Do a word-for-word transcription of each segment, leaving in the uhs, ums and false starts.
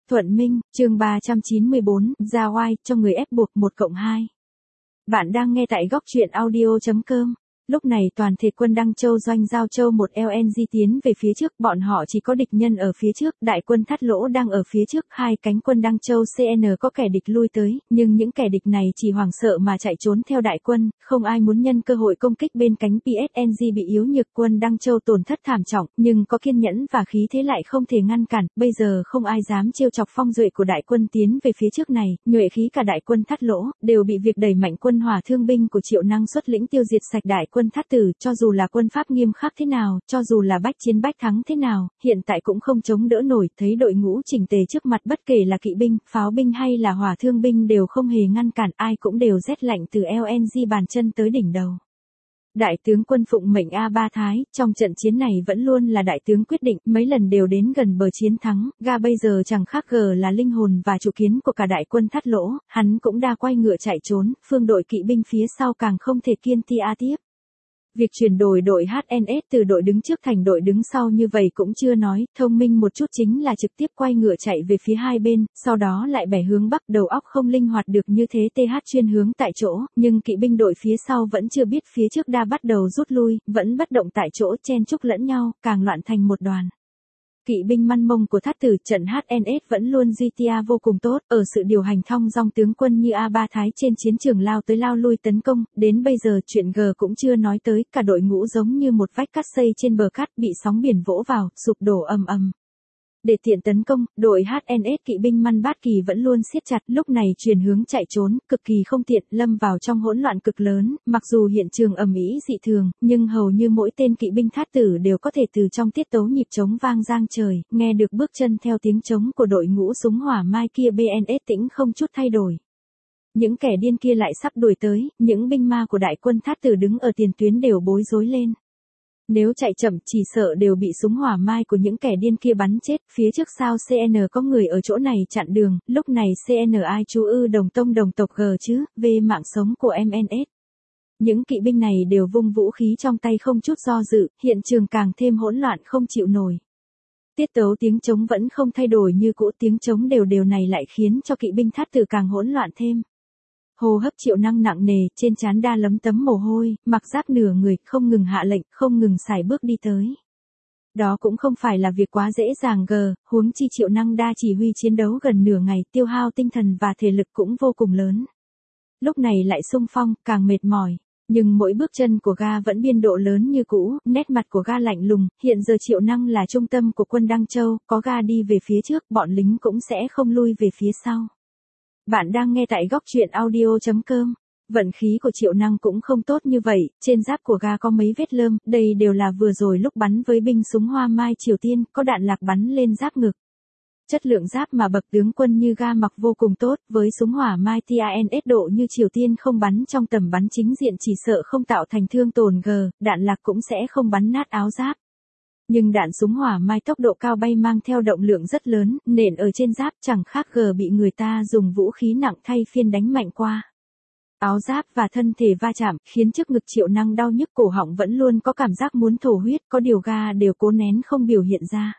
Thuận Minh, chương ba trăm chín mươi bốn, ra oai, cho người ép buộc một cộng hai. Bạn đang nghe tại góc truyện audio chấm com. Lúc này toàn thể quân Đăng Châu doanh giao châu một lờ en giê tiến về phía trước, bọn họ chỉ có địch nhân ở phía trước, đại quân Thát Lỗ đang ở phía trước, hai cánh quân Đăng Châu xê en có kẻ địch lui tới, nhưng những kẻ địch này chỉ hoảng sợ mà chạy trốn theo đại quân, không ai muốn nhân cơ hội công kích bên cánh pê ét en giê bị yếu nhược, quân Đăng Châu tổn thất thảm trọng, nhưng có kiên nhẫn và khí thế lại không thể ngăn cản, bây giờ không ai dám trêu chọc phong duệ của đại quân tiến về phía trước này, nhuệ khí cả đại quân Thát Lỗ đều bị việc đẩy mạnh quân hỏa thương binh của Triệu Năng xuất lĩnh tiêu diệt sạch đại quân Thát Tử, cho dù là quân pháp nghiêm khắc thế nào, cho dù là bách chiến bách thắng thế nào, hiện tại cũng không chống đỡ nổi, thấy đội ngũ chỉnh tề trước mặt bất kể là kỵ binh, pháo binh hay là hỏa thương binh đều không hề ngăn cản, ai cũng đều rét lạnh từ lờ en giê bàn chân tới đỉnh đầu. Đại tướng quân phụng mệnh A Ba Thái, trong trận chiến này vẫn luôn là đại tướng quyết định, mấy lần đều đến gần bờ chiến thắng, ga bây giờ chẳng khác gờ là linh hồn và chủ kiến của cả đại quân Thát Lỗ, hắn cũng đã quay ngựa chạy trốn, phương đội kỵ binh phía sau càng không thể kiên ti a tiếp. Việc chuyển đổi đội hát en ét từ đội đứng trước thành đội đứng sau như vậy cũng chưa nói, thông minh một chút chính là trực tiếp quay ngựa chạy về phía hai bên, sau đó lại bẻ hướng bắc, đầu óc không linh hoạt được như thế tê hát chuyên hướng tại chỗ, nhưng kỵ binh đội phía sau vẫn chưa biết phía trước đã bắt đầu rút lui, vẫn bất động tại chỗ chen chúc lẫn nhau, càng loạn thành một đoàn. Kỵ binh man mông của Thát Tử, trận hát en ét vẫn luôn giê tê a vô cùng tốt, ở sự điều hành thong dong tướng quân như A Ba Thái trên chiến trường lao tới lao lui tấn công, đến bây giờ chuyện G cũng chưa nói tới, cả đội ngũ giống như một vách cát xây trên bờ cát bị sóng biển vỗ vào, sụp đổ ầm ầm. Để tiện tấn công, đội hát en ét kỵ binh Man Bát Kỳ vẫn luôn siết chặt, lúc này chuyển hướng chạy trốn, cực kỳ không tiện, lâm vào trong hỗn loạn cực lớn, mặc dù hiện trường ầm ĩ dị thường, nhưng hầu như mỗi tên kỵ binh Thát Tử đều có thể từ trong tiết tấu nhịp trống vang giang trời, nghe được bước chân theo tiếng trống của đội ngũ súng hỏa mai kia bê en ét tĩnh không chút thay đổi. Những kẻ điên kia lại sắp đuổi tới, những binh ma của đại quân Thát Tử đứng ở tiền tuyến đều bối rối lên. Nếu chạy chậm chỉ sợ đều bị súng hỏa mai của những kẻ điên kia bắn chết, phía trước sao xê en có người ở chỗ này chặn đường, lúc này xê en ai chú ư đồng tông đồng tộc G chứ, về mạng sống của em en ét. Những kỵ binh này đều vung vũ khí trong tay không chút do dự, hiện trường càng thêm hỗn loạn không chịu nổi. Tiết tấu tiếng trống vẫn không thay đổi như cũ, tiếng trống đều đều này lại khiến cho kỵ binh Thát Tử càng hỗn loạn thêm. Hô hấp Triệu Năng nặng nề, trên trán đa lấm tấm mồ hôi, mặc giáp nửa người, không ngừng hạ lệnh, không ngừng xài bước đi tới. Đó cũng không phải là việc quá dễ dàng gờ, huống chi Triệu Năng đa chỉ huy chiến đấu gần nửa ngày, tiêu hao tinh thần và thể lực cũng vô cùng lớn. Lúc này lại xung phong, càng mệt mỏi. Nhưng mỗi bước chân của ga vẫn biên độ lớn như cũ, nét mặt của ga lạnh lùng, hiện giờ Triệu Năng là trung tâm của quân Đăng Châu, có ga đi về phía trước, bọn lính cũng sẽ không lui về phía sau. Bạn đang nghe tại góc truyện audio chấm com. Vận khí của Triệu Năng cũng không tốt như vậy, trên giáp của ga có mấy vết lơm, đây đều là vừa rồi lúc bắn với binh súng Hoa Mai Triều Tiên, có đạn lạc bắn lên giáp ngực. Chất lượng giáp mà bậc tướng quân như ga mặc vô cùng tốt, với súng hỏa Mai tê en ét độ như Triều Tiên không bắn trong tầm bắn chính diện chỉ sợ không tạo thành thương tổn G, đạn lạc cũng sẽ không bắn nát áo giáp. Nhưng đạn súng hỏa mai tốc độ cao bay mang theo động lượng rất lớn, nện ở trên giáp chẳng khác G bị người ta dùng vũ khí nặng thay phiên đánh mạnh qua. Áo giáp và thân thể va chạm, khiến trước ngực Triệu Năng đau nhức, cổ họng vẫn luôn có cảm giác muốn thổ huyết, có điều ga đều cố nén không biểu hiện ra.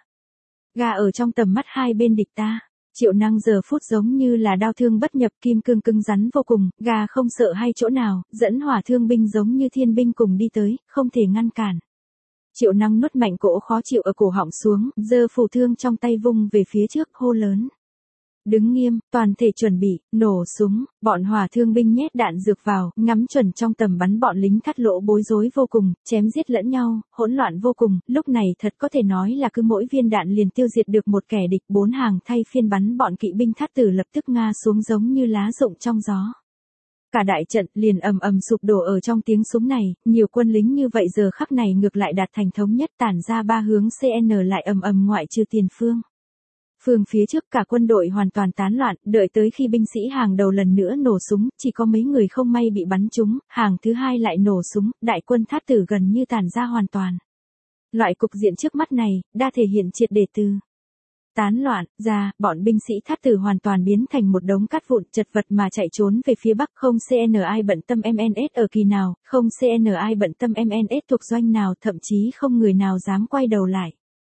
Ga ở trong tầm mắt hai bên địch ta. Triệu Năng giờ phút giống như là đao thương bất nhập, kim cương cứng rắn vô cùng, ga không sợ hay chỗ nào, dẫn hỏa thương binh giống như thiên binh cùng đi tới, không thể ngăn cản. Triệu Năng nuốt mạnh cỗ khó chịu ở cổ họng xuống, giơ phù thương trong tay vung về phía trước, hô lớn. Đứng nghiêm, toàn thể chuẩn bị, nổ súng, bọn hỏa thương binh nhét đạn dược vào, ngắm chuẩn trong tầm bắn, bọn lính Thát Lỗ bối rối vô cùng, chém giết lẫn nhau, hỗn loạn vô cùng, lúc này thật có thể nói là cứ mỗi viên đạn liền tiêu diệt được một kẻ địch, bốn hàng thay phiên bắn, bọn kỵ binh Thát Tử lập tức ngã xuống giống như lá rụng trong gió. Cả đại trận liền ầm ầm sụp đổ ở trong tiếng súng này, nhiều quân lính như vậy giờ khắc này ngược lại đạt thành thống nhất, tản ra ba hướng xê en lại ầm ầm ngoại trừ tiền phương. Phương phía trước cả quân đội hoàn toàn tán loạn, đợi tới khi binh sĩ hàng đầu lần nữa nổ súng, chỉ có mấy người không may bị bắn trúng, hàng thứ hai lại nổ súng, đại quân Thát Tử gần như tàn ra hoàn toàn. Loại cục diện trước mắt này, đã thể hiện triệt để từ tán loạn ra, bọn binh sĩ Thát Tử hoàn toàn biến thành một đống cát vụn chật vật mà chạy trốn về phía bắc, không xê en ai bận tâm em en ét ở kỳ nào, không xê en ai bận tâm em en ét thuộc doanh nào, thậm chí không người nào dám quay đầu lại.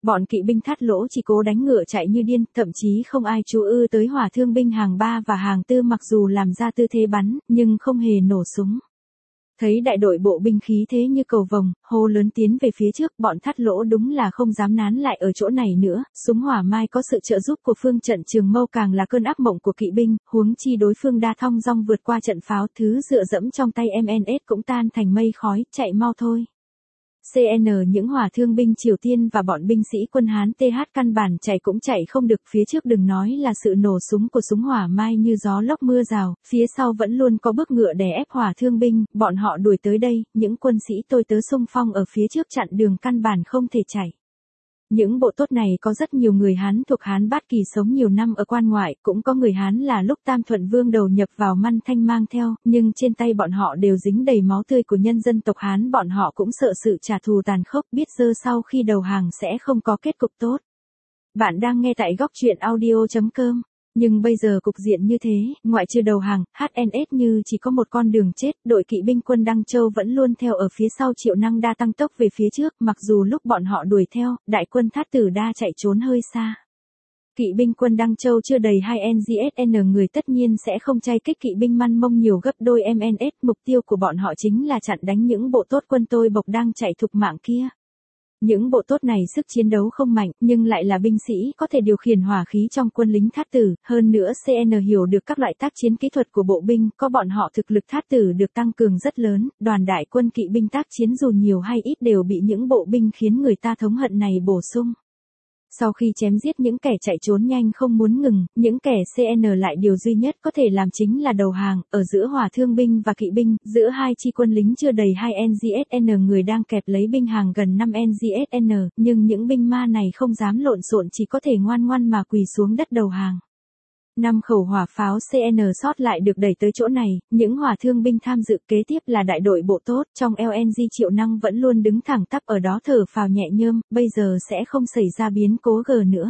Bọn kỵ binh Thát Lỗ chỉ cố đánh ngựa chạy như điên, thậm chí không ai chú ư tới hỏa thương binh hàng ba và hàng tư mặc dù làm ra tư thế bắn, nhưng không hề nổ súng. Thấy đại đội bộ binh khí thế như cầu vồng, hô lớn tiến về phía trước, bọn Thát Lỗ đúng là không dám nán lại ở chỗ này nữa, súng hỏa mai có sự trợ giúp của phương trận Trường Mâu càng là cơn ác mộng của kỵ binh, huống chi đối phương đa thong dong vượt qua trận pháo, thứ dựa dẫm trong tay em en ét cũng tan thành mây khói, chạy mau thôi. xê en những hỏa thương binh Triều Tiên và bọn binh sĩ quân Hán tê hát căn bản chạy cũng chạy không được, phía trước đừng nói là sự nổ súng của súng hỏa mai như gió lốc mưa rào, phía sau vẫn luôn có bước ngựa đè ép hỏa thương binh, bọn họ đuổi tới đây, những quân sĩ tôi tớ xung phong ở phía trước chặn đường căn bản không thể chạy. Những bộ tốt này có rất nhiều người Hán thuộc Hán Bát Kỳ sống nhiều năm ở quan ngoại, cũng có người Hán là lúc Tam Thuận Vương đầu nhập vào Măn Thanh mang theo, nhưng trên tay bọn họ đều dính đầy máu tươi của nhân dân tộc Hán, bọn họ cũng sợ sự trả thù tàn khốc, biết sơ sau khi đầu hàng sẽ không có kết cục tốt. Bạn đang nghe tại góc truyện audio chấm com. Nhưng bây giờ cục diện như thế, ngoại trừ đầu hàng, hát en ét như chỉ có một con đường chết, đội kỵ binh quân Đăng Châu vẫn luôn theo ở phía sau Triệu Năng Đa tăng tốc về phía trước, mặc dù lúc bọn họ đuổi theo, đại quân Thát Tử Đa chạy trốn hơi xa. Kỵ binh quân Đăng Châu chưa đầy hai en giê ét en người tất nhiên sẽ không chay kích kỵ binh Man Mông nhiều gấp đôi em en ét, mục tiêu của bọn họ chính là chặn đánh những bộ tốt quân tôi bộc đang chạy thục mạng kia. Những bộ tốt này sức chiến đấu không mạnh, nhưng lại là binh sĩ có thể điều khiển hỏa khí trong quân lính Thát Tử, hơn nữa xê en hiểu được các loại tác chiến kỹ thuật của bộ binh, có bọn họ thực lực Thát Tử được tăng cường rất lớn, đoàn đại quân kỵ binh tác chiến dù nhiều hay ít đều bị những bộ binh khiến người ta thống hận này bổ sung. Sau khi chém giết những kẻ chạy trốn nhanh không muốn ngừng, những kẻ xê en lại điều duy nhất có thể làm chính là đầu hàng, ở giữa hỏa thương binh và kỵ binh, giữa hai chi quân lính chưa đầy hai en giê ét en người đang kẹp lấy binh hàng gần năm en giê ét en, nhưng những binh ma này không dám lộn xộn chỉ có thể ngoan ngoan mà quỳ xuống đất đầu hàng. Năm khẩu hỏa pháo xê en sót lại được đẩy tới chỗ này, những hỏa thương binh tham dự kế tiếp là đại đội bộ tốt, trong lờ en giê Triệu Năng vẫn luôn đứng thẳng tắp ở đó thở phào nhẹ nhõm, bây giờ sẽ không xảy ra biến cố G nữa.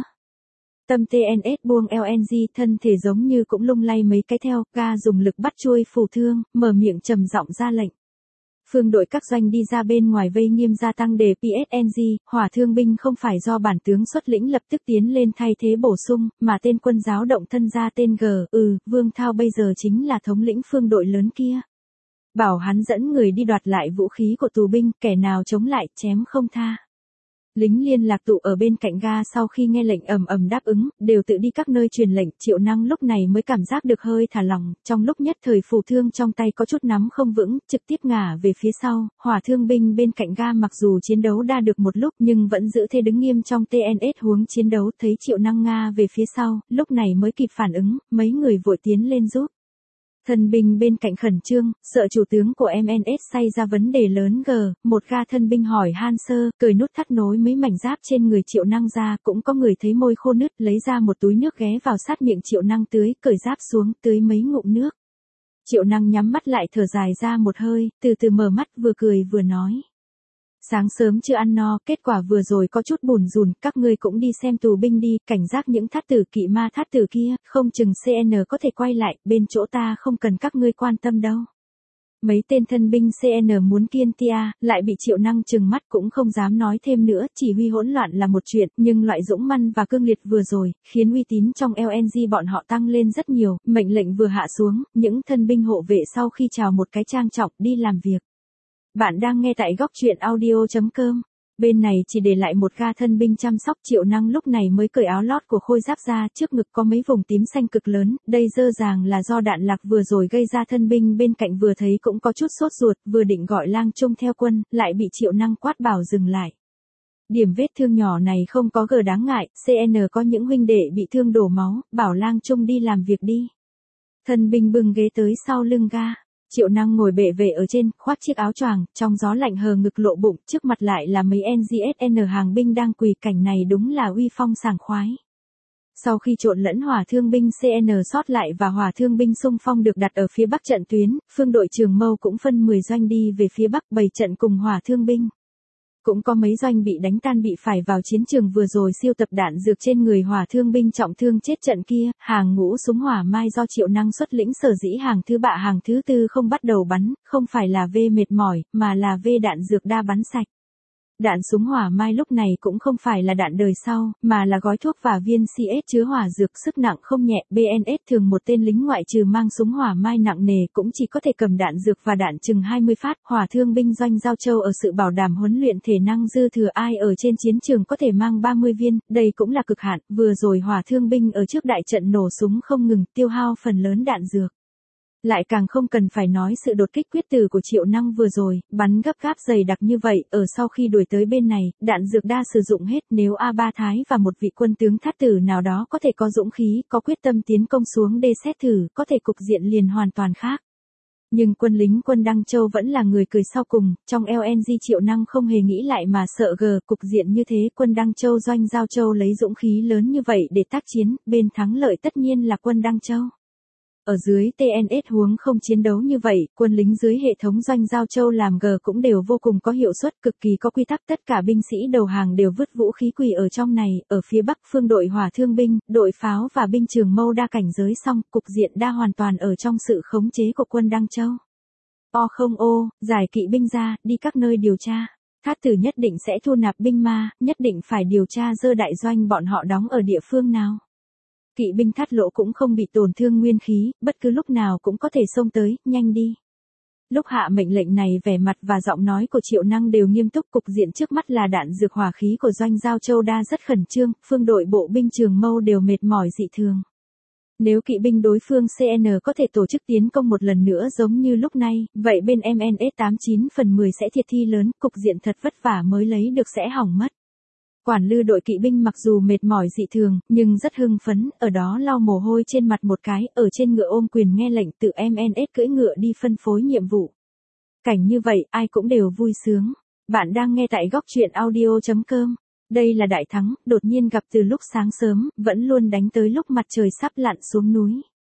Tâm tê en ét buông lờ en giê thân thể giống như cũng lung lay mấy cái theo, ga dùng lực bắt chuôi phù thương, mở miệng trầm giọng ra lệnh. Phương đội các doanh đi ra bên ngoài vây nghiêm gia tăng đề pê ét en giê, hỏa thương binh không phải do bản tướng xuất lĩnh lập tức tiến lên thay thế bổ sung, mà tên quân giáo động thân ra tên G, ừ, Vương Thao bây giờ chính là thống lĩnh phương đội lớn kia. Bảo hắn dẫn người đi đoạt lại vũ khí của tù binh, kẻ nào chống lại, chém không tha. Lính liên lạc tụ ở bên cạnh ga sau khi nghe lệnh ầm ầm đáp ứng, đều tự đi các nơi truyền lệnh, Triệu Năng lúc này mới cảm giác được hơi thả lỏng, trong lúc nhất thời phù thương trong tay có chút nắm không vững, trực tiếp ngả về phía sau, hỏa thương binh bên cạnh ga mặc dù chiến đấu đa được một lúc nhưng vẫn giữ thế đứng nghiêm trong tê en ét huống chiến đấu, thấy Triệu Năng nga về phía sau, lúc này mới kịp phản ứng, mấy người vội tiến lên giúp. Thân binh bên cạnh khẩn trương, sợ chủ tướng của em en ét xảy ra vấn đề lớn G, một ga thân binh hỏi han sơ, cởi nút thắt nối mấy mảnh giáp trên người Triệu Năng ra, cũng có người thấy môi khô nứt, lấy ra một túi nước ghé vào sát miệng Triệu Năng tưới, cởi giáp xuống, tưới mấy ngụm nước. Triệu Năng nhắm mắt lại thở dài ra một hơi, từ từ mở mắt vừa cười vừa nói. Sáng sớm chưa ăn no, kết quả vừa rồi có chút bùn rùn, các ngươi cũng đi xem tù binh đi, cảnh giác những Thát Tử kỵ ma Thát Tử kia, không chừng xê en có thể quay lại, bên chỗ ta không cần các ngươi quan tâm đâu. Mấy tên thân binh xê en muốn kiên tia, lại bị Triệu Năng trừng mắt cũng không dám nói thêm nữa, chỉ huy hỗn loạn là một chuyện, nhưng loại dũng manh và cương liệt vừa rồi, khiến uy tín trong lờ en giê bọn họ tăng lên rất nhiều, mệnh lệnh vừa hạ xuống, những thân binh hộ vệ sau khi chào một cái trang trọng đi làm việc. Bạn đang nghe tại góc truyện audio chấm com. Bên này chỉ để lại một ga thân binh chăm sóc, Triệu Năng lúc này mới cởi áo lót của khôi giáp ra, trước ngực có mấy vùng tím xanh cực lớn, đây dơ dàng là do đạn lạc vừa rồi gây ra. Thân binh bên cạnh vừa thấy cũng có chút sốt ruột, vừa định gọi Lang Trung theo quân, lại bị Triệu Năng quát bảo dừng lại. Điểm vết thương nhỏ này không có gờ đáng ngại, xê en có những huynh đệ bị thương đổ máu, bảo Lang Trung đi làm việc đi. Thân binh bưng ghế tới sau lưng ga. Triệu Năng ngồi bệ vệ ở trên, khoác chiếc áo choàng, trong gió lạnh hờ ngực lộ bụng, trước mặt lại là mấy en giê ét en hàng binh đang quỳ, cảnh này đúng là uy phong sảng khoái. Sau khi trộn lẫn hỏa thương binh xê en sót lại và hỏa thương binh xung phong được đặt ở phía bắc trận tuyến, phương đội Trường Mâu cũng phân mười doanh đi về phía bắc bày trận cùng hỏa thương binh. Cũng có mấy doanh bị đánh tan bị phải vào chiến trường vừa rồi siêu tập đạn dược trên người hỏa thương binh trọng thương chết trận kia, hàng ngũ súng hỏa mai do Triệu Năng xuất lĩnh sở dĩ hàng thứ bạ hàng thứ tư không bắt đầu bắn, không phải là vê mệt mỏi, mà là vê đạn dược đa bắn sạch. Đạn súng hỏa mai lúc này cũng không phải là đạn đời sau, mà là gói thuốc và viên xê ét chứa hỏa dược sức nặng không nhẹ. bê en ét thường một tên lính ngoại trừ mang súng hỏa mai nặng nề cũng chỉ có thể cầm đạn dược và đạn chừng hai mươi phát. Hỏa thương binh Doanh Giao Châu ở sự bảo đảm huấn luyện thể năng dư thừa, ai ở trên chiến trường có thể mang ba mươi viên, đây cũng là cực hạn. Vừa rồi hỏa thương binh ở trước đại trận nổ súng không ngừng, tiêu hao phần lớn đạn dược. Lại càng không cần phải nói sự đột kích quyết tử của Triệu Năng vừa rồi, bắn gấp gáp dày đặc như vậy, ở sau khi đuổi tới bên này, đạn dược đa sử dụng hết, nếu A Ba Thái và một vị quân tướng thát tử nào đó có thể có dũng khí, có quyết tâm tiến công xuống đê xét thử, có thể cục diện liền hoàn toàn khác. Nhưng quân lính quân Đăng Châu vẫn là người cười sau cùng, trong lờ en giê Triệu Năng không hề nghĩ lại mà sợ gờ, cục diện như thế quân Đăng Châu Doanh Giao Châu lấy dũng khí lớn như vậy để tác chiến, bên thắng lợi tất nhiên là quân Đăng Châu. Ở dưới tê en ét huống không chiến đấu như vậy, quân lính dưới hệ thống Doanh Giao Châu làm G cũng đều vô cùng có hiệu suất, cực kỳ có quy tắc, tất cả binh sĩ đầu hàng đều vứt vũ khí quỳ ở trong này. Ở phía Bắc phương đội hỏa thương binh, đội pháo và binh trường mâu đa cảnh giới xong, cục diện đa hoàn toàn ở trong sự khống chế của quân Đăng Châu. O không ô, giải kỵ binh ra, đi các nơi điều tra. Thát tử nhất định sẽ thu nạp binh ma, nhất định phải điều tra dơ đại doanh bọn họ đóng ở địa phương nào. Kỵ binh Thát Lỗ cũng không bị tổn thương nguyên khí, bất cứ lúc nào cũng có thể xông tới, nhanh đi. Lúc hạ mệnh lệnh này vẻ mặt và giọng nói của Triệu Năng đều nghiêm túc, cục diện trước mắt là đạn dược hỏa khí của Doanh Giao Châu đa rất khẩn trương, phương đội bộ binh trường mâu đều mệt mỏi dị thường. Nếu kỵ binh đối phương xê en có thể tổ chức tiến công một lần nữa giống như lúc này, vậy bên em en ét tám chín phần mười sẽ thiệt thi lớn, cục diện thật vất vả mới lấy được sẽ hỏng mất. Quản lư đội kỵ binh mặc dù mệt mỏi dị thường, nhưng rất hưng phấn, ở đó lau mồ hôi trên mặt một cái, ở trên ngựa ôm quyền nghe lệnh tự em en ét cưỡi ngựa đi phân phối nhiệm vụ. Cảnh như vậy, ai cũng đều vui sướng. Bạn đang nghe tại góc truyện audio chấm com. Đây là đại thắng, đột nhiên gặp từ lúc sáng sớm, vẫn luôn đánh tới lúc mặt trời sắp lặn xuống núi.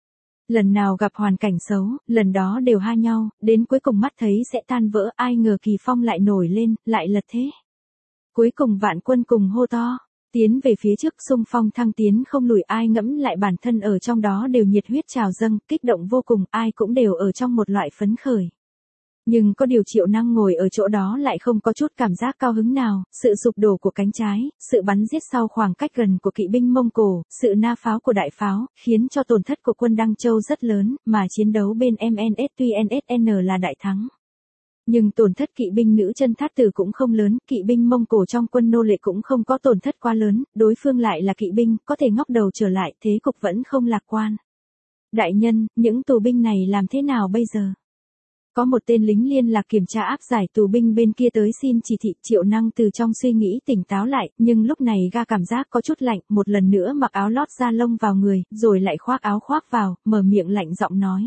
Lần nào gặp hoàn cảnh xấu, lần đó đều ha nhau, đến cuối cùng mắt thấy sẽ tan vỡ, ai ngờ kỳ phong lại nổi lên, lại lật thế. Cuối cùng vạn quân cùng hô to, tiến về phía trước, xung phong thăng tiến không lùi, ai ngẫm lại bản thân ở trong đó đều nhiệt huyết trào dâng, kích động vô cùng, ai cũng đều ở trong một loại phấn khởi. Nhưng có điều Triệu Năng ngồi ở chỗ đó lại không có chút cảm giác cao hứng nào, sự sụp đổ của cánh trái, sự bắn giết sau khoảng cách gần của kỵ binh Mông Cổ, sự na pháo của đại pháo, khiến cho tổn thất của quân Đăng Châu rất lớn, mà chiến đấu bên em en ét tuy en ét en là đại thắng. Nhưng tổn thất kỵ binh nữ chân Thát tử cũng không lớn, kỵ binh Mông Cổ trong quân nô lệ cũng không có tổn thất quá lớn, đối phương lại là kỵ binh, có thể ngóc đầu trở lại, thế cục vẫn không lạc quan. Đại nhân, những tù binh này làm thế nào bây giờ? Có một tên lính liên lạc kiểm tra áp giải tù binh bên kia tới xin chỉ thị. Triệu Năng từ trong suy nghĩ tỉnh táo lại, nhưng lúc này ga cảm giác có chút lạnh, một lần nữa mặc áo lót da lông vào người, rồi lại khoác áo khoác vào, mở miệng lạnh giọng nói.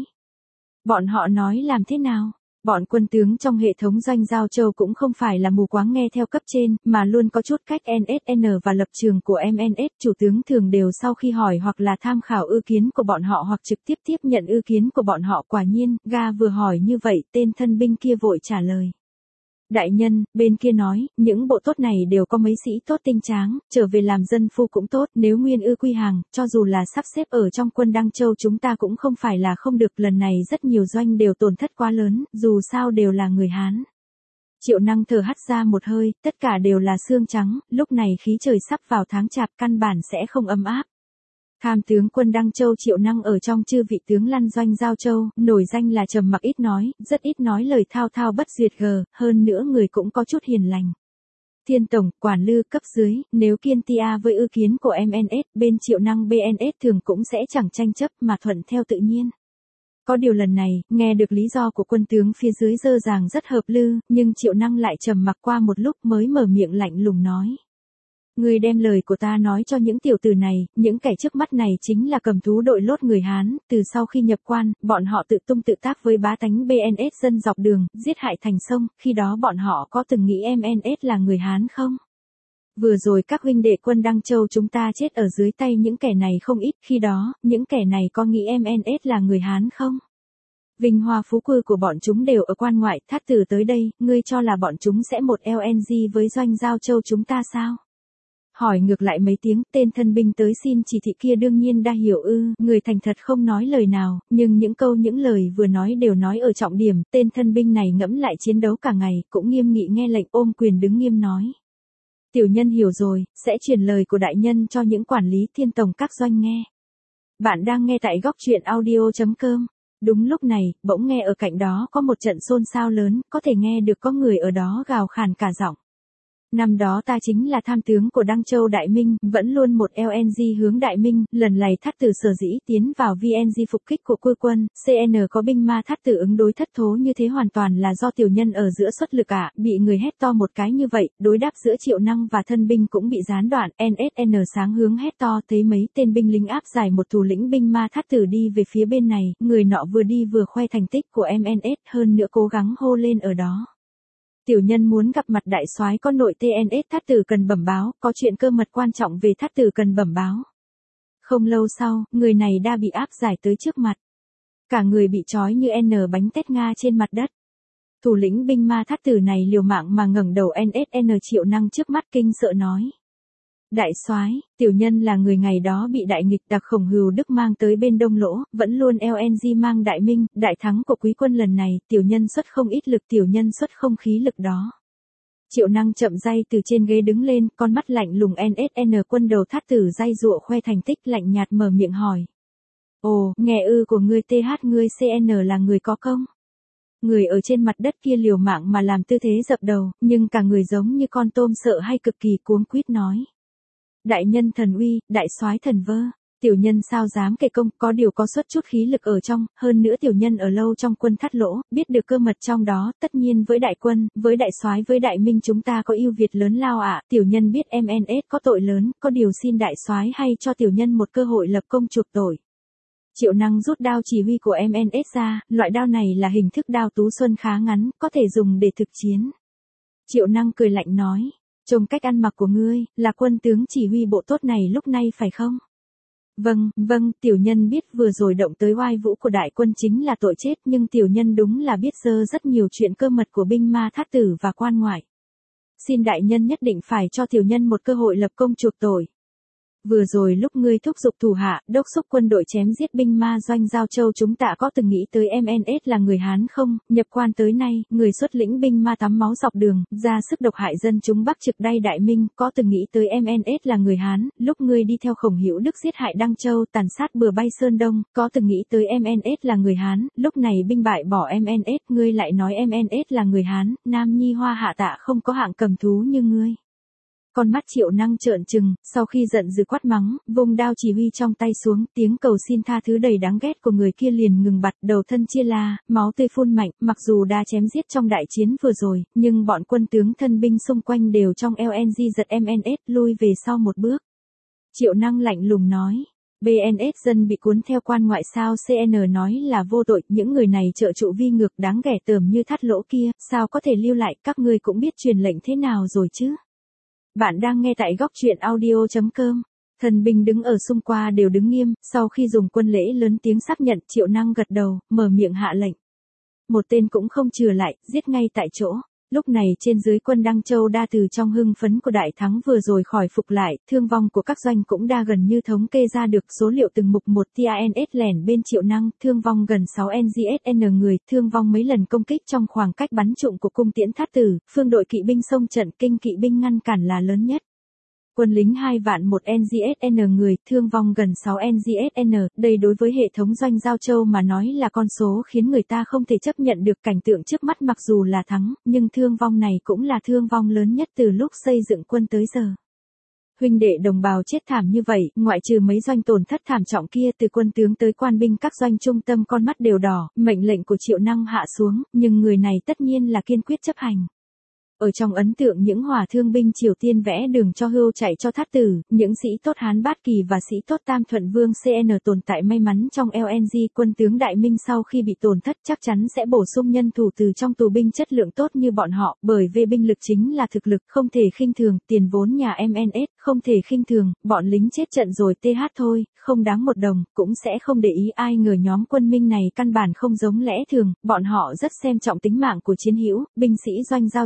Bọn họ nói làm thế nào? Bọn quân tướng trong hệ thống Doanh Giao Châu cũng không phải là mù quáng nghe theo cấp trên, mà luôn có chút cách en ét en và lập trường của em en ét, chủ tướng thường đều sau khi hỏi hoặc là tham khảo ý kiến của bọn họ hoặc trực tiếp tiếp nhận ý kiến của bọn họ. Quả nhiên, ga vừa hỏi như vậy, tên thân binh kia vội trả lời. Đại nhân, bên kia nói, những bộ tốt này đều có mấy sĩ tốt tinh tráng, trở về làm dân phu cũng tốt, nếu nguyên ư quy hàng, cho dù là sắp xếp ở trong quân Đăng Châu chúng ta cũng không phải là không được, lần này rất nhiều doanh đều tổn thất quá lớn, dù sao đều là người Hán. Triệu Năng thở hắt ra một hơi, tất cả đều là xương trắng, lúc này khí trời sắp vào tháng chạp căn bản sẽ không ấm áp. Tham tướng quân Đăng Châu Triệu Năng ở trong chư vị tướng lăn Doanh Giao Châu, nổi danh là trầm mặc ít nói, rất ít nói lời thao thao bất duyệt gờ, hơn nữa người cũng có chút hiền lành. Thiên tổng, quản lư cấp dưới, nếu kiên tia với ý kiến của em en ét, bên Triệu Năng bê en ét thường cũng sẽ chẳng tranh chấp mà thuận theo tự nhiên. Có điều lần này, nghe được lý do của quân tướng phía dưới dơ dàng rất hợp lư, nhưng Triệu Năng lại trầm mặc qua một lúc mới mở miệng lạnh lùng nói. Người đem lời của ta nói cho những tiểu tử này, những kẻ trước mắt này chính là cầm thú đội lốt người Hán, từ sau khi nhập quan, bọn họ tự tung tự tác với bá tánh bê en ét dân dọc đường, giết hại thành sông, khi đó bọn họ có từng nghĩ em en ét là người Hán không? Vừa rồi các huynh đệ quân Đăng Châu chúng ta chết ở dưới tay những kẻ này không ít, khi đó, những kẻ này có nghĩ em en ét là người Hán không? Vinh hoa phú quý của bọn chúng đều ở quan ngoại, Thát tử tới đây, ngươi cho là bọn chúng sẽ một lờ en giê với Doanh Giao Châu chúng ta sao? hỏi ngược lại mấy tiếng, tên thân binh tới xin chỉ thị kia đương nhiên đã hiểu ư, người thành thật không nói lời nào, nhưng những câu những lời vừa nói đều nói ở trọng điểm, tên thân binh này ngẫm lại chiến đấu cả ngày, cũng nghiêm nghị nghe lệnh ôm quyền đứng nghiêm nói. Tiểu nhân hiểu rồi, sẽ truyền lời của đại nhân cho những quản lý thiên tổng các doanh nghe. Bạn đang nghe tại góc truyện audio chấm com. Đúng lúc này, bỗng nghe ở cạnh đó có một trận xôn xao lớn, có thể nghe được có người ở đó gào khàn cả giọng. Năm đó ta chính là tham tướng của Đăng Châu Đại Minh, vẫn luôn một lờ en giê hướng Đại Minh, lần này thát tử sở dĩ tiến vào vê en giê phục kích của quê quân, xê en có binh ma thát tử ứng đối thất thố như thế hoàn toàn là do tiểu nhân ở giữa xuất lực ạ, bị người hét to một cái như vậy, đối đáp giữa Triệu Năng và thân binh cũng bị gián đoạn, en ét en sáng hướng hét to thấy mấy tên binh lính áp giải một thủ lĩnh binh ma thát tử đi về phía bên này, người nọ vừa đi vừa khoe thành tích của em en ét hơn nữa cố gắng hô lên ở đó. Tiểu nhân muốn gặp mặt đại soái có nội tê en ét thát tử cần bẩm báo, có chuyện cơ mật quan trọng về thát tử cần bẩm báo. Không lâu sau, người này đã bị áp giải tới trước mặt. Cả người bị trói như N bánh tét Nga trên mặt đất. Thủ lĩnh binh ma thát tử này liều mạng mà ngẩng đầu en ét en Triệu Năng trước mắt kinh sợ nói. Đại soái, tiểu nhân là người ngày đó bị đại nghịch đặc khổng Hưu Đức mang tới bên Đông Lỗ, vẫn luôn lờ en giê mang Đại Minh, đại thắng của quý quân lần này, tiểu nhân xuất không ít lực, tiểu nhân xuất không khí lực đó. Triệu Năng chậm day từ trên ghế đứng lên, con mắt lạnh lùng en ét en quân đầu thát tử day dụa khoe thành tích lạnh nhạt mở miệng hỏi. Ồ, nghe ư của ngươi tê hát ngươi xê en là người có công. Người ở trên mặt đất kia liều mạng mà làm tư thế dập đầu, nhưng cả người giống như con tôm sợ hay cực kỳ cuống quýt nói. Đại nhân thần uy, đại soái thần vơ, tiểu nhân sao dám kể công, có điều có xuất chút khí lực ở trong, hơn nữa tiểu nhân ở lâu trong quân Thát Lỗ, biết được cơ mật trong đó, tất nhiên với đại quân, với đại soái với đại minh chúng ta có ưu việt lớn lao ạ, tiểu nhân biết em en ét có tội lớn, có điều xin đại soái hay cho tiểu nhân một cơ hội lập công chuộc tội. Triệu Năng rút đao chỉ huy của em en ét ra, loại đao này là hình thức đao tú xuân khá ngắn, có thể dùng để thực chiến. Triệu Năng cười lạnh nói. Trông cách ăn mặc của ngươi, là quân tướng chỉ huy bộ tốt này lúc này phải không? Vâng, vâng, tiểu nhân biết vừa rồi động tới oai vũ của đại quân chính là tội chết nhưng tiểu nhân đúng là biết dơ rất nhiều chuyện cơ mật của binh ma thát tử và quan ngoại. Xin đại nhân nhất định phải cho tiểu nhân một cơ hội lập công chuộc tội. Vừa rồi lúc ngươi thúc giục thủ hạ, đốc thúc quân đội chém giết binh ma doanh Giao Châu chúng ta có từng nghĩ tới em en ét là người Hán không, nhập quan tới nay, người xuất lĩnh binh ma tắm máu dọc đường, ra sức độc hại dân chúng Bắc trực đay Đại Minh, có từng nghĩ tới em en ét là người Hán, lúc ngươi đi theo Khổng Hữu Đức giết hại Đăng Châu tàn sát bừa bay Sơn Đông, có từng nghĩ tới em en ét là người Hán, lúc này binh bại bỏ em en ét, ngươi lại nói em en ét là người Hán, Nam Nhi Hoa Hạ Tạ không có hạng cầm thú như ngươi. Con mắt Triệu Năng trợn trừng, sau khi giận dữ quát mắng, vung đao chỉ huy trong tay xuống, tiếng cầu xin tha thứ đầy đáng ghét của người kia liền ngừng bặt, đầu thân chia la, máu tươi phun mạnh, mặc dù đã chém giết trong đại chiến vừa rồi, nhưng bọn quân tướng thân binh xung quanh đều trong lờ en giê giật em en ét lui về sau một bước. Triệu Năng lạnh lùng nói. bê en ét dân bị cuốn theo quan ngoại sao xê en nói là vô tội, những người này trợ trụ vi ngược đáng ghẻ tởm như Thát Lỗ kia, sao có thể lưu lại, các ngươi cũng biết truyền lệnh thế nào rồi chứ. Bạn đang nghe tại góc truyện audio chấm com. Thần binh đứng ở xung quanh đều đứng nghiêm, sau khi dùng quân lễ lớn tiếng xác nhận, Triệu Năng gật đầu, mở miệng hạ lệnh. Một tên cũng không chừa lại, giết ngay tại chỗ. Lúc này trên dưới quân Đăng Châu đa từ trong hưng phấn của đại thắng vừa rồi khỏi phục lại, thương vong của các doanh cũng đa gần như thống kê ra được số liệu từng mục một tê en ét lẻn bên Triệu Năng, thương vong gần sáu en giê ét en người, thương vong mấy lần công kích trong khoảng cách bắn trụng của cung tiễn thát tử, phương đội kỵ binh xông trận kinh kỵ binh ngăn cản là lớn nhất. Quân lính hai vạn một en giê ét en người, thương vong gần sáu en giê ét en, đây đối với hệ thống doanh Giao Châu mà nói là con số khiến người ta không thể chấp nhận được cảnh tượng trước mắt mặc dù là thắng, nhưng thương vong này cũng là thương vong lớn nhất từ lúc xây dựng quân tới giờ. Huynh đệ đồng bào chết thảm như vậy, ngoại trừ mấy doanh tổn thất thảm trọng kia từ quân tướng tới quan binh các doanh trung tâm con mắt đều đỏ, mệnh lệnh của Triệu Năng hạ xuống, nhưng người này tất nhiên là kiên quyết chấp hành. Ở trong ấn tượng những hỏa thương binh Triều Tiên vẽ đường cho Hưu chạy cho thát tử, những sĩ tốt Hán Bát Kỳ và sĩ tốt Tam Thuận Vương xê en tồn tại may mắn trong lờ en giê quân tướng Đại Minh sau khi bị tổn thất chắc chắn sẽ bổ sung nhân thủ từ trong tù binh chất lượng tốt như bọn họ, bởi vì binh lực chính là thực lực, không thể khinh thường, tiền vốn nhà em en ét, không thể khinh thường, bọn lính chết trận rồi tê hát thôi, không đáng một đồng, cũng sẽ không để ý ai ngờ nhóm quân Minh này căn bản không giống lẽ thường, bọn họ rất xem trọng tính mạng của chiến hữu, binh sĩ doanh Giao Châu không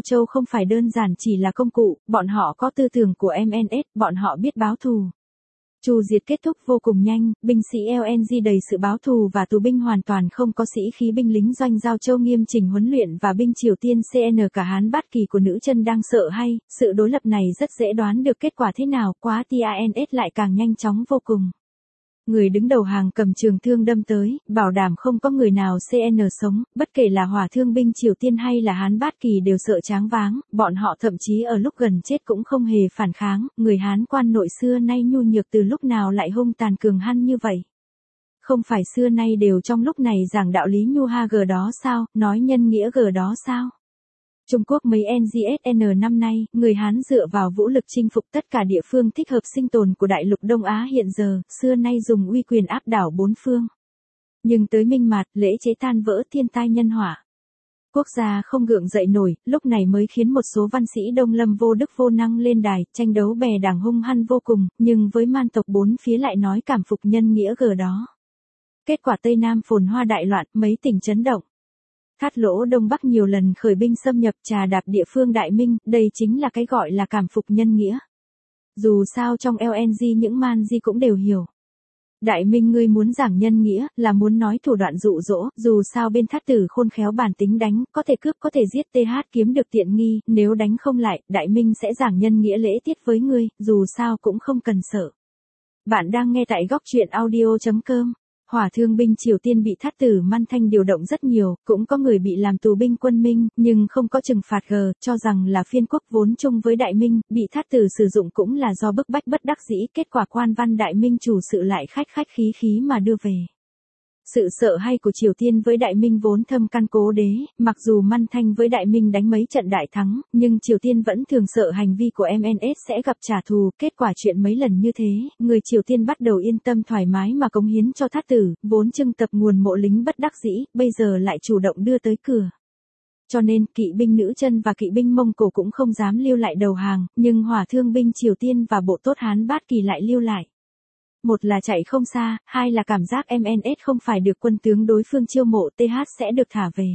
phải đơn giản chỉ là công cụ, bọn họ có tư tưởng của em en ét, bọn họ biết báo thù. Chu diệt kết thúc vô cùng nhanh, binh sĩ lờ en giê đầy sự báo thù và tù binh hoàn toàn không có sĩ khí. Binh lính Doanh Giao Châu nghiêm chỉnh huấn luyện và binh Triều Tiên xê en cả Hán Bát Kỳ của nữ chân đang sợ hay, sự đối lập này rất dễ đoán được kết quả thế nào, quá tans lại càng nhanh chóng vô cùng. Người đứng đầu hàng cầm trường thương đâm tới, bảo đảm không có người nào xê en sống, bất kể là hỏa thương binh Triều Tiên hay là Hán Bát Kỳ đều sợ choáng váng, bọn họ thậm chí ở lúc gần chết cũng không hề phản kháng, người Hán quan nội xưa nay nhu nhược từ lúc nào lại hung tàn cường hăng như vậy. Không phải xưa nay đều trong lúc này giảng đạo lý nhu ha gờ đó sao, nói nhân nghĩa gờ đó sao? Trung Quốc mấy en giê ét en năm nay, người Hán dựa vào vũ lực chinh phục tất cả địa phương thích hợp sinh tồn của đại lục Đông Á hiện giờ, xưa nay dùng uy quyền áp đảo bốn phương. Nhưng tới Minh Mạt, lễ chế tan vỡ, thiên tai nhân họa. Quốc gia không gượng dậy nổi, lúc này mới khiến một số văn sĩ Đông Lâm vô đức vô năng lên đài, tranh đấu bè đảng hung hăng vô cùng, nhưng với man tộc bốn phía lại nói cảm phục nhân nghĩa gờ đó. Kết quả Tây Nam phồn hoa đại loạn, mấy tỉnh chấn động. Thát Lỗ Đông Bắc nhiều lần khởi binh xâm nhập trà đạp địa phương Đại Minh, đây chính là cái gọi là cảm phục nhân nghĩa. Dù sao trong lờ en giê những man di cũng đều hiểu. Đại Minh ngươi muốn giảng nhân nghĩa, là muốn nói thủ đoạn dụ dỗ, dù sao bên Thát Tử khôn khéo bản tính đánh, có thể cướp có thể giết th kiếm được tiện nghi, nếu đánh không lại, Đại Minh sẽ giảng nhân nghĩa lễ tiết với ngươi, dù sao cũng không cần sợ. Bạn đang nghe tại góc truyện audio chấm com. Hỏa thương binh Triều Tiên bị Thát Tử Man Thanh điều động rất nhiều, cũng có người bị làm tù binh quân Minh, nhưng không có trừng phạt gờ, cho rằng là phiên quốc vốn chung với Đại Minh, bị Thát Tử sử dụng cũng là do bức bách bất đắc dĩ, kết quả quan văn Đại Minh chủ sự lại khách khách khí khí mà đưa về. Sự sợ hay của Triều Tiên với Đại Minh vốn thâm căn cố đế, mặc dù Man Thanh với Đại Minh đánh mấy trận đại thắng, nhưng Triều Tiên vẫn thường sợ hành vi của em en ét sẽ gặp trả thù, kết quả chuyện mấy lần như thế, người Triều Tiên bắt đầu yên tâm thoải mái mà cống hiến cho Thát Tử, vốn trưng tập nguồn mộ lính bất đắc dĩ, bây giờ lại chủ động đưa tới cửa. Cho nên, kỵ binh nữ chân và kỵ binh Mông Cổ cũng không dám lưu lại đầu hàng, nhưng hỏa thương binh Triều Tiên và bộ tốt Hán Bát Kỳ lại lưu lại. Một là chạy không xa, hai là cảm giác em en ét không phải được quân tướng đối phương chiêu mộ th sẽ được thả về.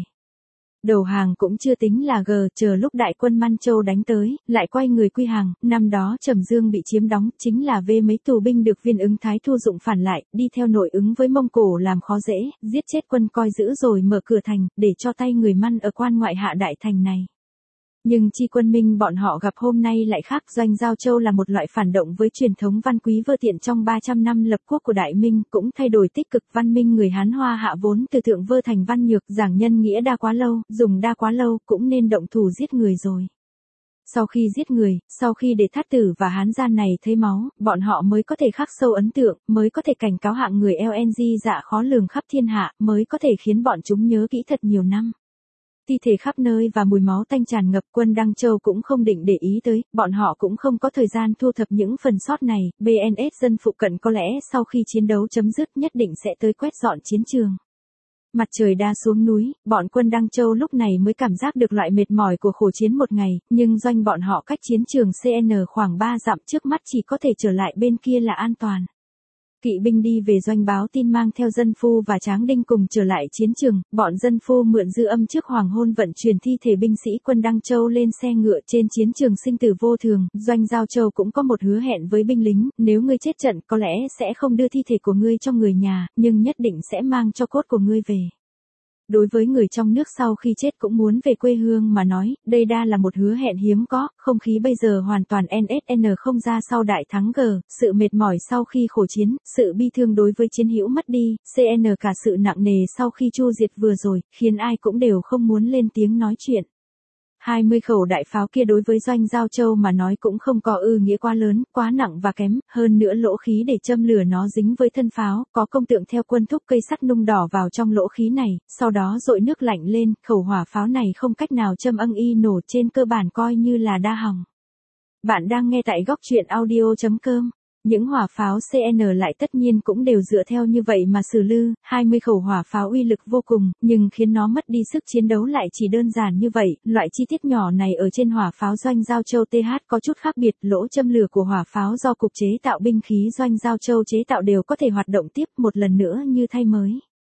Đầu hàng cũng chưa tính là gờ, chờ lúc đại quân Man Châu đánh tới, lại quay người quy hàng, năm đó Trầm Dương bị chiếm đóng, chính là về mấy tù binh được viên ứng Thái Thu dụng phản lại, đi theo nội ứng với Mông Cổ làm khó dễ, giết chết quân coi giữ rồi mở cửa thành, để cho tay người Man ở quan ngoại hạ đại thành này. Nhưng chi quân Minh bọn họ gặp hôm nay lại khác, Doanh Giao Châu là một loại phản động với truyền thống văn quý vơ tiện trong ba trăm năm lập quốc của Đại Minh, cũng thay đổi tích cực văn minh người Hán Hoa hạ vốn từ thượng vơ thành văn nhược, giảng nhân nghĩa đa quá lâu, dùng đa quá lâu, cũng nên động thủ giết người rồi. Sau khi giết người, sau khi để Thát Tử và Hán gian này thấy máu, bọn họ mới có thể khắc sâu ấn tượng, mới có thể cảnh cáo hạng người lờ en giê dạ khó lường khắp thiên hạ, mới có thể khiến bọn chúng nhớ kỹ thật nhiều năm. Thi thể khắp nơi và mùi máu tanh tràn ngập, quân Đăng Châu cũng không định để ý tới, bọn họ cũng không có thời gian thu thập những phần sót này, bê en ét dân phụ cận có lẽ sau khi chiến đấu chấm dứt nhất định sẽ tới quét dọn chiến trường. Mặt trời đã xuống núi, bọn quân Đăng Châu lúc này mới cảm giác được loại mệt mỏi của khổ chiến một ngày, nhưng doanh bọn họ cách chiến trường xê en khoảng ba dặm, trước mắt chỉ có thể trở lại bên kia là an toàn. Kỵ binh đi về doanh báo tin mang theo dân phu và Tráng Đinh cùng trở lại chiến trường, bọn dân phu mượn dư âm trước hoàng hôn vận chuyển thi thể binh sĩ quân Đăng Châu lên xe ngựa trên chiến trường sinh tử vô thường, Doanh Giao Châu cũng có một hứa hẹn với binh lính, nếu ngươi chết trận có lẽ sẽ không đưa thi thể của ngươi cho người nhà, nhưng nhất định sẽ mang cho cốt của ngươi về. Đối với người trong nước sau khi chết cũng muốn về quê hương mà nói, đây đa là một hứa hẹn hiếm có, không khí bây giờ hoàn toàn en ét en không ra sau đại thắng G, sự mệt mỏi sau khi khổ chiến, sự bi thương đối với chiến hữu mất đi, xê en cả sự nặng nề sau khi chu diệt vừa rồi, khiến ai cũng đều không muốn lên tiếng nói chuyện. hai mươi khẩu đại pháo kia đối với Doanh Giao Châu mà nói cũng không có ư nghĩa quá lớn, quá nặng và kém, hơn nữa lỗ khí để châm lửa nó dính với thân pháo, có công tượng theo quân thúc cây sắt nung đỏ vào trong lỗ khí này, sau đó dội nước lạnh lên, khẩu hỏa pháo này không cách nào châm âng y nổ, trên cơ bản coi như là đa hỏng. Bạn đang nghe tại góc truyện audio chấm com. Những hỏa pháo xê en lại tất nhiên cũng đều dựa theo như vậy mà xử lư, hai mươi khẩu hỏa pháo uy lực vô cùng, nhưng khiến nó mất đi sức chiến đấu lại chỉ đơn giản như vậy, loại chi tiết nhỏ này ở trên hỏa pháo Doanh Giao Châu th có chút khác biệt, lỗ châm lửa của hỏa pháo do cục chế tạo binh khí Doanh Giao Châu chế tạo đều có thể hoạt động tiếp một lần nữa như thay mới.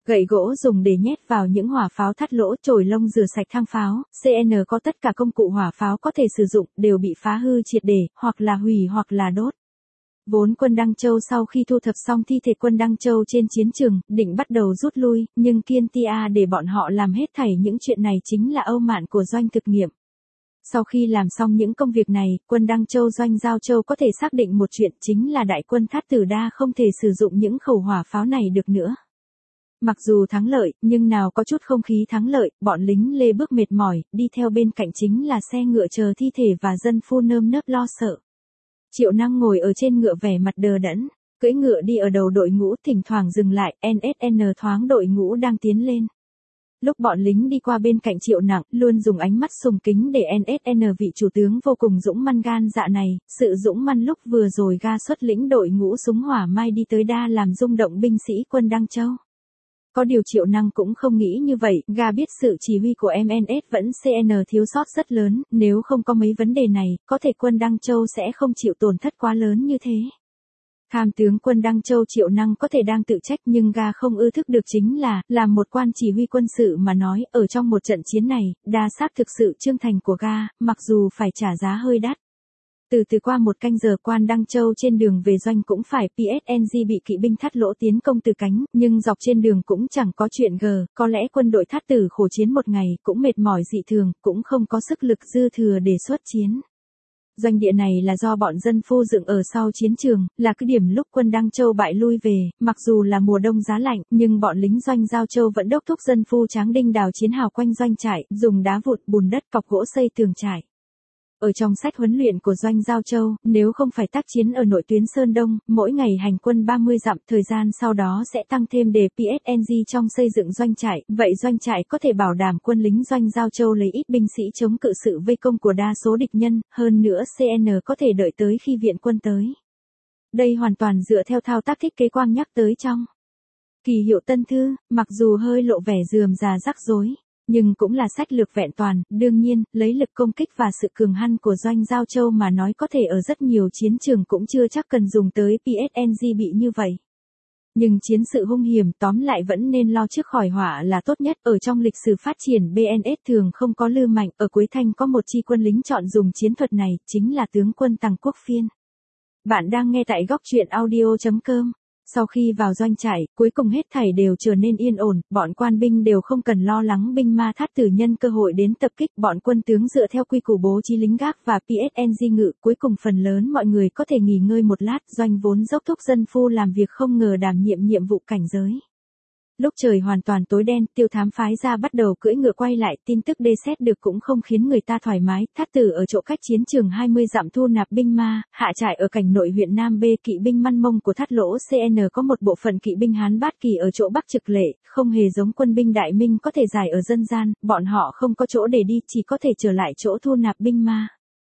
Gậy gỗ dùng để nhét vào những hỏa pháo thắt lỗ, chổi lông rửa sạch thang pháo, xê en có tất cả công cụ hỏa pháo có thể sử dụng, đều bị phá hư triệt để, hoặc là hủy hoặc là đốt. Vốn quân Đăng Châu sau khi thu thập xong thi thể quân Đăng Châu trên chiến trường, định bắt đầu rút lui, nhưng kiên tia để bọn họ làm hết thảy những chuyện này chính là âu mạn của doanh thực nghiệm. Sau khi làm xong những công việc này, quân Đăng Châu doanh Giao Châu có thể xác định một chuyện chính là đại quân Thát Tử Đa không thể sử dụng những khẩu hỏa pháo này được nữa. Mặc dù thắng lợi, nhưng nào có chút không khí thắng lợi, bọn lính lê bước mệt mỏi, đi theo bên cạnh chính là xe ngựa chờ thi thể và dân phu nơm nớp lo sợ. Triệu Năng ngồi ở trên ngựa vẻ mặt đờ đẫn, cưỡi ngựa đi ở đầu đội ngũ, thỉnh thoảng dừng lại, en ét en thoáng đội ngũ đang tiến lên. Lúc bọn lính đi qua bên cạnh Triệu Nặng, luôn dùng ánh mắt sùng kính để en ét en vị chủ tướng vô cùng dũng manh gan dạ này, sự dũng manh lúc vừa rồi ga xuất lĩnh đội ngũ súng hỏa mai đi tới đa làm rung động binh sĩ quân Đăng Châu. Có điều Triệu Năng cũng không nghĩ như vậy, ga biết sự chỉ huy của em en ét vẫn xê en thiếu sót rất lớn, nếu không có mấy vấn đề này, có thể quân Đăng Châu sẽ không chịu tổn thất quá lớn như thế. Tham tướng quân Đăng Châu Triệu Năng có thể đang tự trách nhưng ga không ư thức được chính là, làm một quan chỉ huy quân sự mà nói, ở trong một trận chiến này, đa sát thực sự trương thành của ga, mặc dù phải trả giá hơi đắt. Từ từ qua một canh giờ quan Đăng Châu trên đường về doanh cũng phải pê ét en giê bị kỵ binh Thát Lỗ tiến công từ cánh, nhưng dọc trên đường cũng chẳng có chuyện gờ, có lẽ quân đội Thát Tử khổ chiến một ngày, cũng mệt mỏi dị thường, cũng không có sức lực dư thừa để xuất chiến. Doanh địa này là do bọn dân phu dựng ở sau chiến trường, là cái điểm lúc quân Đăng Châu bại lui về, mặc dù là mùa đông giá lạnh, nhưng bọn lính doanh Giao Châu vẫn đốc thúc dân phu tráng đinh đào chiến hào quanh doanh trại, dùng đá vụn, bùn đất, cọc gỗ xây tường trại. Ở trong sách huấn luyện của doanh Giao Châu, nếu không phải tác chiến ở nội tuyến Sơn Đông, mỗi ngày hành quân ba mươi dặm, thời gian sau đó sẽ tăng thêm để pê ét en giê trong xây dựng doanh trại, vậy doanh trại có thể bảo đảm quân lính doanh Giao Châu lấy ít binh sĩ chống cự sự vây công của đa số địch nhân, hơn nữa xê en có thể đợi tới khi viện quân tới. Đây hoàn toàn dựa theo thao tác thiết kế Quang nhắc tới trong Kỳ Hiệu Tân Thư, mặc dù hơi lộ vẻ rườm rà rắc rối, nhưng cũng là sách lược vẹn toàn, đương nhiên, lấy lực công kích và sự cường hãn của doanh Giao Châu mà nói có thể ở rất nhiều chiến trường cũng chưa chắc cần dùng tới pê ét en giê bị như vậy. Nhưng chiến sự hung hiểm tóm lại vẫn nên lo trước khỏi họa là tốt nhất, ở trong lịch sử phát triển bê en ét thường không có lưu mạnh, ở cuối thanh có một chi quân lính chọn dùng chiến thuật này, chính là tướng quân Tằng Quốc Phiên. Bạn đang nghe tại góc truyện audio chấm com. Sau khi vào doanh trại, cuối cùng hết thảy đều trở nên yên ổn, bọn quan binh đều không cần lo lắng binh ma Thát Tử nhân cơ hội đến tập kích, bọn quân tướng dựa theo quy củ bố trí lính gác và pê ét en giê ngự, cuối cùng phần lớn mọi người có thể nghỉ ngơi một lát, doanh vốn dốc thúc dân phu làm việc không ngờ đảm nhiệm nhiệm vụ cảnh giới. Lúc trời hoàn toàn tối đen, Tiêu Thám phái ra bắt đầu cưỡi ngựa quay lại, tin tức đê xét được cũng không khiến người ta thoải mái, Thát Tử ở chỗ cách chiến trường hai mươi dặm thu nạp binh ma, hạ trại ở cảnh nội huyện Nam B, kỵ binh Măn Mông của Thát Lỗ xê en có một bộ phận kỵ binh Hán Bát Kỳ ở chỗ Bắc Trực Lệ, không hề giống quân binh Đại Minh có thể giải ở dân gian, bọn họ không có chỗ để đi, chỉ có thể trở lại chỗ thu nạp binh ma.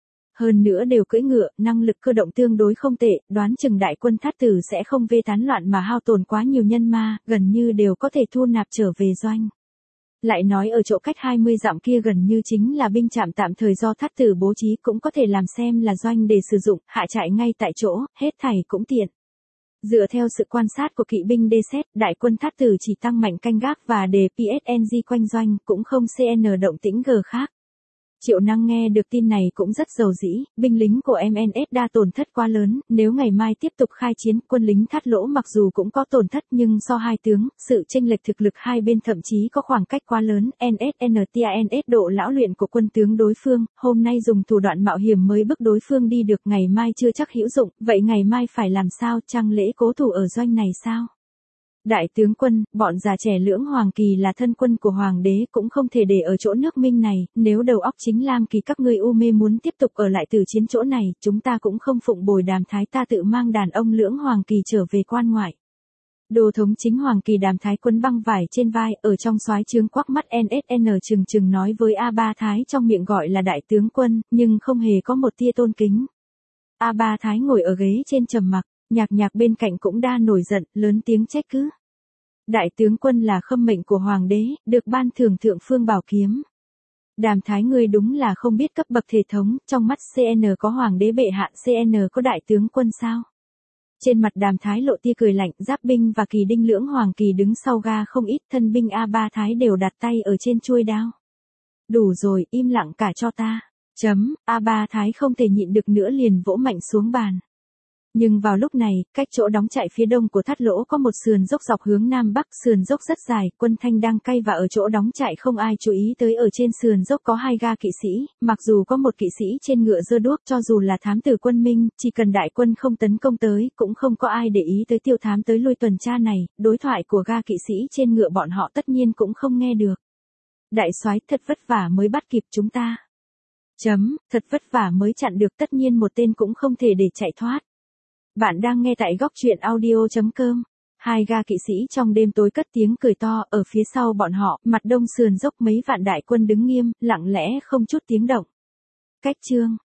Hơn nữa đều cưỡi ngựa, năng lực cơ động tương đối không tệ, đoán chừng đại quân Thát Tử sẽ không vê tán loạn mà hao tổn quá nhiều nhân ma, gần như đều có thể thu nạp trở về doanh. Lại nói ở chỗ cách hai mươi dặm kia gần như chính là binh trạm tạm thời do Thát Tử bố trí, cũng có thể làm xem là doanh để sử dụng, hạ trại ngay tại chỗ, hết thảy cũng tiện. Dựa theo sự quan sát của kỵ binh đê xét, đại quân Thát Tử chỉ tăng mạnh canh gác và đề pê ét en giê quanh doanh, cũng không xê en động tĩnh gờ khác. Triệu Năng nghe được tin này cũng rất giàu dĩ, binh lính của em en ét đa tổn thất quá lớn, nếu ngày mai tiếp tục khai chiến, quân lính Thát Lỗ mặc dù cũng có tổn thất nhưng so hai tướng, sự chênh lệch thực lực hai bên thậm chí có khoảng cách quá lớn, en ét en tê en ét độ lão luyện của quân tướng đối phương, hôm nay dùng thủ đoạn mạo hiểm mới bức đối phương đi được, ngày mai chưa chắc hữu dụng, vậy ngày mai phải làm sao, chăng lễ cố thủ ở doanh này sao? Đại tướng quân, bọn già trẻ lưỡng Hoàng Kỳ là thân quân của Hoàng đế cũng không thể để ở chỗ nước Minh này, nếu đầu óc chính Lam Kỳ các ngươi u mê muốn tiếp tục ở lại từ chiến chỗ này, chúng ta cũng không phụng bồi Đàm Thái ta tự mang đàn ông lưỡng Hoàng Kỳ trở về quan ngoại. Đô thống chính Hoàng Kỳ Đàm Thái quấn băng vải trên vai, ở trong soái trướng quắc mắt en ét en chừng chừng nói với A Ba Thái trong miệng gọi là đại tướng quân, nhưng không hề có một tia tôn kính. A Ba Thái ngồi ở ghế trên trầm mặc, Nhạc Nhạc bên cạnh cũng đa nổi giận, lớn tiếng trách cứ. Đại tướng quân là khâm mệnh của Hoàng đế, được ban thưởng thượng phương bảo kiếm. Đàm Thái ngươi đúng là không biết cấp bậc thể thống, trong mắt xê en có Hoàng đế bệ hạ, xê en có đại tướng quân sao? Trên mặt Đàm Thái lộ tia cười lạnh, Giáp binh và Kỳ Đinh lưỡng hoàng kỳ đứng sau ga không ít, thân binh A Ba Thái đều đặt tay ở trên chuôi đao. Đủ rồi, im lặng cả cho ta. Chấm, A Ba Thái không thể nhịn được nữa liền vỗ mạnh xuống bàn. Nhưng vào lúc này, cách chỗ đóng trại phía đông của Thắt Lỗ có một sườn dốc dọc hướng nam bắc, sườn dốc rất dài, quân Thanh đang cay và ở chỗ đóng trại không ai chú ý tới ở trên sườn dốc có hai ga kỵ sĩ, mặc dù có một kỵ sĩ trên ngựa giơ đuốc, cho dù là thám tử quân Minh, chỉ cần đại quân không tấn công tới, cũng không có ai để ý tới Tiêu Thám tới lui tuần tra này, đối thoại của ga kỵ sĩ trên ngựa bọn họ tất nhiên cũng không nghe được. Đại soái, thật vất vả mới bắt kịp chúng ta. Chấm, thật vất vả mới chặn được, tất nhiên một tên cũng không thể để chạy thoát. Bạn đang nghe tại góc truyện audio.com. Hai ga kỵ sĩ trong đêm tối cất tiếng cười to, ở phía sau bọn họ, mặt đông sườn dốc mấy vạn đại quân đứng nghiêm, lặng lẽ không chút tiếng động. Cách chương